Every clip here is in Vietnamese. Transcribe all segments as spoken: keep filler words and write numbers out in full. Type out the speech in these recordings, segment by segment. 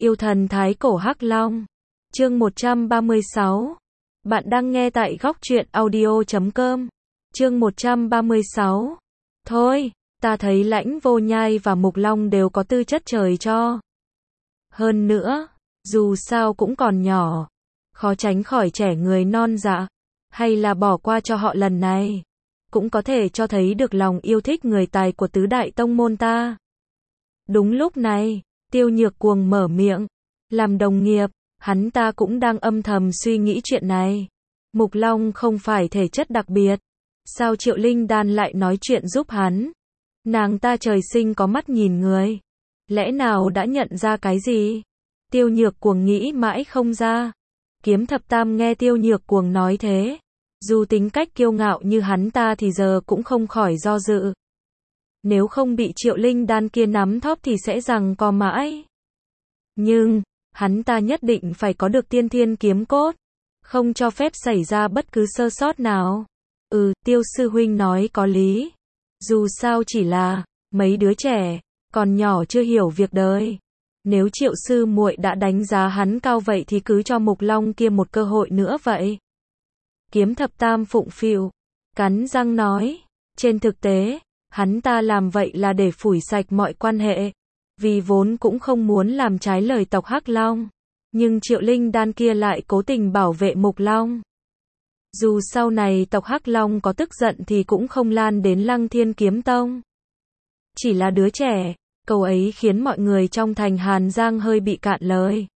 Yêu thần thái cổ Hắc Long. Chương một trăm ba mươi sáu. Bạn đang nghe tại góc truyện audio chấm com. Chương một trăm ba mươi sáu. Thôi, ta thấy Lãnh Vô Nhai và Mục Long đều có tư chất trời cho. Hơn nữa, dù sao cũng còn nhỏ, khó tránh khỏi trẻ người non dạ, hay là bỏ qua cho họ lần này, cũng có thể cho thấy được lòng yêu thích người tài của tứ đại tông môn ta. Đúng lúc này, Tiêu Nhược Cuồng mở miệng, làm đồng nghiệp, hắn ta cũng đang âm thầm suy nghĩ chuyện này. Mục Long không phải thể chất đặc biệt, sao Triệu Linh Đan lại nói chuyện giúp hắn? Nàng ta trời sinh có mắt nhìn người, lẽ nào đã nhận ra cái gì? Tiêu Nhược Cuồng nghĩ mãi không ra. Kiếm Thập Tam nghe Tiêu Nhược Cuồng nói thế, dù tính cách kiêu ngạo như hắn ta thì giờ cũng không khỏi do dự. Nếu không bị Triệu Linh Đan kia nắm thóp thì sẽ rằng co mãi. Nhưng, hắn ta nhất định phải có được tiên thiên kiếm cốt, không cho phép xảy ra bất cứ sơ sót nào. Ừ, Tiêu sư huynh nói có lý. Dù sao chỉ là mấy đứa trẻ, còn nhỏ chưa hiểu việc đời. Nếu Triệu sư muội đã đánh giá hắn cao vậy thì cứ cho Mục Long kia một cơ hội nữa vậy. Kiếm Thập Tam phụng phịu, cắn răng nói, trên thực tế, hắn ta làm vậy là để phủi sạch mọi quan hệ, vì vốn cũng không muốn làm trái lời tộc Hắc Long, nhưng Triệu Linh Đan kia lại cố tình bảo vệ Mục Long. Dù sau này tộc Hắc Long có tức giận thì cũng không lan đến Lăng Thiên Kiếm Tông. Chỉ là đứa trẻ, câu ấy khiến mọi người trong thành Hàn Giang hơi bị cạn lời.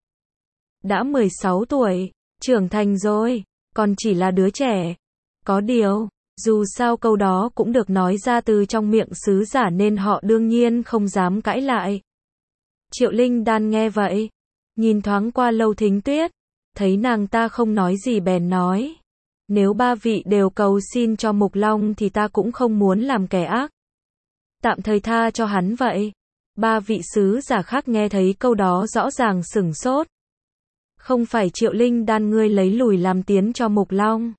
Đã mười sáu tuổi, trưởng thành rồi, còn chỉ là đứa trẻ. Có điều, dù sao câu đó cũng được nói ra từ trong miệng sứ giả nên họ đương nhiên không dám cãi lại. Triệu Linh Đan nghe vậy, nhìn thoáng qua Lâu Thính Tuyết, thấy nàng ta không nói gì bèn nói, nếu ba vị đều cầu xin cho Mục Long thì ta cũng không muốn làm kẻ ác. Tạm thời tha cho hắn vậy. Ba vị sứ giả khác nghe thấy câu đó rõ ràng sửng sốt. Không phải Triệu Linh Đan ngươi lấy lùi làm tiến cho Mục Long?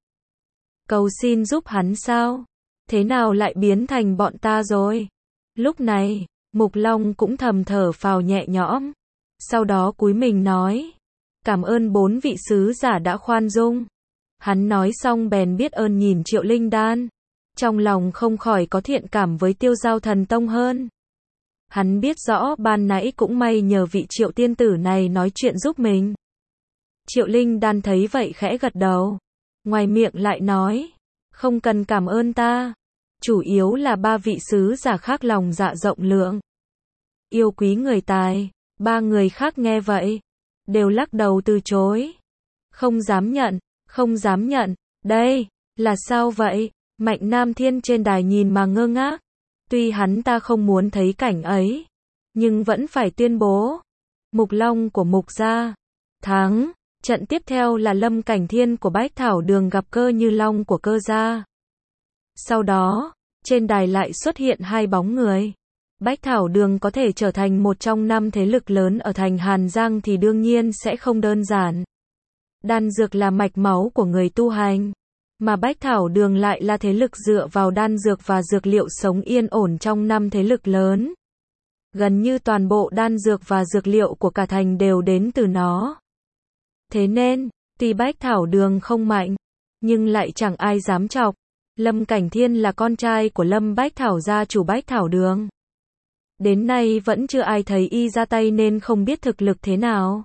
Cầu xin giúp hắn sao? Thế nào lại biến thành bọn ta rồi? Lúc này, Mục Long cũng thầm thở phào nhẹ nhõm. Sau đó cúi mình nói, cảm ơn bốn vị sứ giả đã khoan dung. Hắn nói xong bèn biết ơn nhìn Triệu Linh Đan. Trong lòng không khỏi có thiện cảm với Tiêu Giao Thần Tông hơn. Hắn biết rõ ban nãy cũng may nhờ vị Triệu tiên tử này nói chuyện giúp mình. Triệu Linh Đan thấy vậy khẽ gật đầu. Ngoài miệng lại nói, không cần cảm ơn ta. Chủ yếu là ba vị sứ giả khác lòng dạ rộng lượng, yêu quý người tài. Ba người khác nghe vậy, đều lắc đầu từ chối. Không dám nhận, không dám nhận. Đây, là sao vậy? Mạnh Nam Thiên trên đài nhìn mà ngơ ngác. Tuy hắn ta không muốn thấy cảnh ấy, nhưng vẫn phải tuyên bố. Mục Long của Mục gia thắng. Trận tiếp theo là Lâm Cảnh Thiên của Bách Thảo Đường gặp Cơ Như Long của Cơ gia. Sau đó, trên đài lại xuất hiện hai bóng người. Bách Thảo Đường có thể trở thành một trong năm thế lực lớn ở thành Hàn Giang thì đương nhiên sẽ không đơn giản. Đan dược là mạch máu của người tu hành, mà Bách Thảo Đường lại là thế lực dựa vào đan dược và dược liệu sống yên ổn trong năm thế lực lớn. Gần như toàn bộ đan dược và dược liệu của cả thành đều đến từ nó. Thế nên, tuy Bách Thảo Đường không mạnh, nhưng lại chẳng ai dám chọc. Lâm Cảnh Thiên là con trai của Lâm Bách Thảo gia chủ Bách Thảo Đường. Đến nay vẫn chưa ai thấy y ra tay nên không biết thực lực thế nào.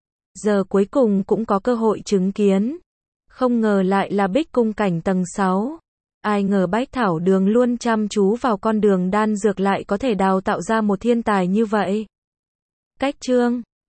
Giờ cuối cùng cũng có cơ hội chứng kiến. Không ngờ lại là Bích Cung cảnh tầng sáu. Ai ngờ Bách Thảo Đường luôn chăm chú vào con đường đan dược lại có thể đào tạo ra một thiên tài như vậy. Cách chương